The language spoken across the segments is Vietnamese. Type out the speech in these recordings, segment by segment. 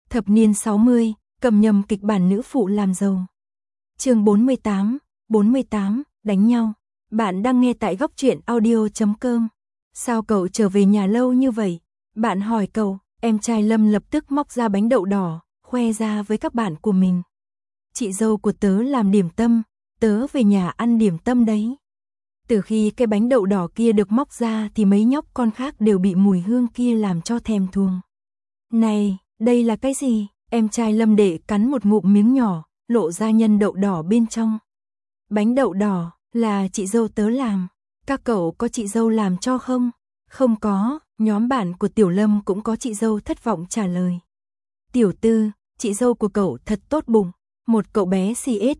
Thập niên 60, cầm nhầm kịch bản nữ phụ làm giàu. Chương 48, đánh nhau. Bạn đang nghe tại góc truyện audio.com. Sao cậu trở về nhà lâu như vậy? Bạn hỏi cậu, em trai Lâm lập tức móc ra bánh đậu đỏ, khoe ra với các bạn của mình. Chị dâu của tớ làm điểm tâm, tớ về nhà ăn điểm tâm đấy. Từ khi cái bánh đậu đỏ kia được móc ra thì mấy nhóc con khác đều bị mùi hương kia làm cho thèm thuồng. Này, đây là cái gì? Em trai Lâm Đệ cắn một ngụm miếng nhỏ, lộ ra nhân đậu đỏ bên trong. Bánh đậu đỏ là chị dâu tớ làm. Các cậu có chị dâu làm cho không? Không có, nhóm bạn của Tiểu Lâm cũng có chị dâu thất vọng trả lời. Tiểu Tư, chị dâu của cậu thật tốt bụng. Một cậu bé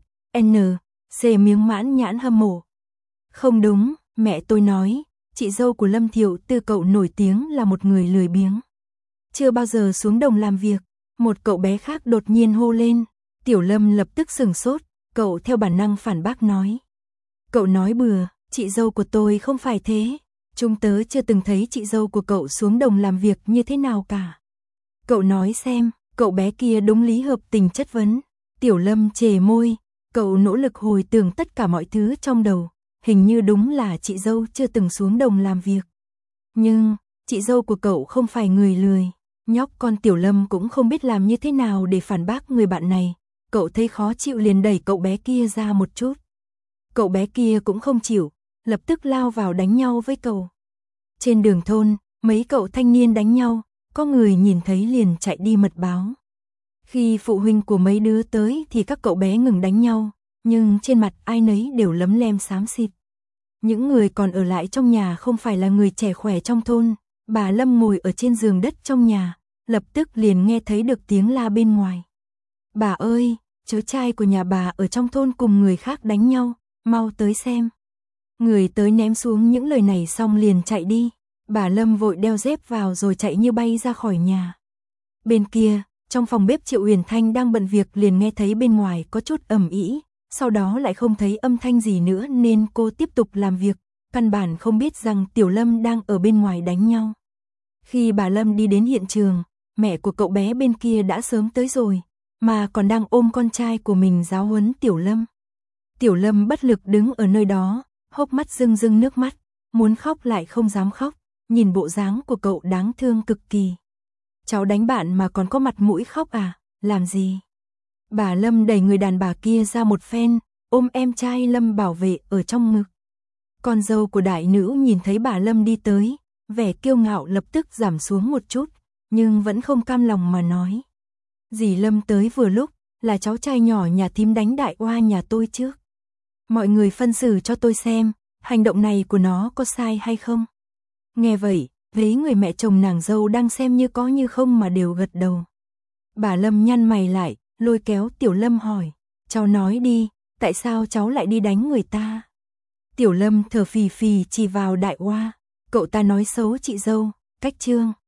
CSN miếng mãn nhãn hâm mộ. Không đúng, mẹ tôi nói, chị dâu của Lâm Thiệu Tư cậu nổi tiếng là một người lười biếng. Chưa bao giờ xuống đồng làm việc. Một cậu bé khác đột nhiên hô lên. Tiểu Lâm lập tức sửng sốt, cậu theo bản năng phản bác nói. Cậu nói bừa, chị dâu của tôi không phải thế. Chúng tớ chưa từng thấy chị dâu của cậu xuống đồng làm việc như thế nào cả. Cậu nói xem, cậu bé kia đúng lý hợp tình chất vấn. Tiểu Lâm chề môi, cậu nỗ lực hồi tưởng tất cả mọi thứ trong đầu. Hình như đúng là chị dâu chưa từng xuống đồng làm việc. Nhưng, chị dâu của cậu không phải người lười. Nhóc con Tiểu Lâm cũng không biết làm như thế nào để phản bác người bạn này. Cậu thấy khó chịu liền đẩy cậu bé kia ra một chút. Cậu bé kia cũng không chịu, lập tức lao vào đánh nhau với cậu. Trên đường thôn, mấy cậu thanh niên đánh nhau, có người nhìn thấy liền chạy đi mật báo. Khi phụ huynh của mấy đứa tới thì các cậu bé ngừng đánh nhau, nhưng trên mặt ai nấy đều lấm lem xám xịt. Những người còn ở lại trong nhà không phải là người trẻ khỏe trong thôn. Bà Lâm ngồi ở trên giường đất trong nhà, lập tức liền nghe thấy được tiếng la bên ngoài. Bà ơi, cháu trai của nhà bà ở trong thôn cùng người khác đánh nhau, mau tới xem. Người tới ném xuống những lời này xong liền chạy đi. Bà Lâm vội đeo dép vào rồi chạy như bay ra khỏi nhà. Bên kia, trong phòng bếp Triệu Huyền Thanh đang bận việc liền nghe thấy bên ngoài có chút ầm ĩ, sau đó lại không thấy âm thanh gì nữa nên cô tiếp tục làm việc, căn bản không biết rằng Tiểu Lâm đang ở bên ngoài đánh nhau. Khi bà Lâm đi đến hiện trường, mẹ của cậu bé bên kia đã sớm tới rồi, mà còn đang ôm con trai của mình giáo huấn Tiểu Lâm. Tiểu Lâm bất lực đứng ở nơi đó, hốc mắt rưng rưng nước mắt, muốn khóc lại không dám khóc, nhìn bộ dáng của cậu đáng thương cực kỳ. Cháu đánh bạn mà còn có mặt mũi khóc à, làm gì? Bà Lâm đẩy người đàn bà kia ra một phen, ôm em trai Lâm bảo vệ ở trong ngực. Con dâu của đại nữ nhìn thấy bà Lâm đi tới, vẻ kiêu ngạo lập tức giảm xuống một chút, nhưng vẫn không cam lòng mà nói. Dì Lâm tới vừa lúc, là cháu trai nhỏ nhà thím đánh đại oa nhà tôi trước. Mọi người phân xử cho tôi xem, hành động này của nó có sai hay không? Nghe vậy, mấy người mẹ chồng nàng dâu đang xem như có như không mà đều gật đầu. Bà Lâm nhăn mày lại, lôi kéo Tiểu Lâm hỏi, cháu nói đi, tại sao cháu lại đi đánh người ta? Tiểu Lâm thở phì phì chỉ vào đại oa, cậu ta nói xấu chị dâu, cách trương.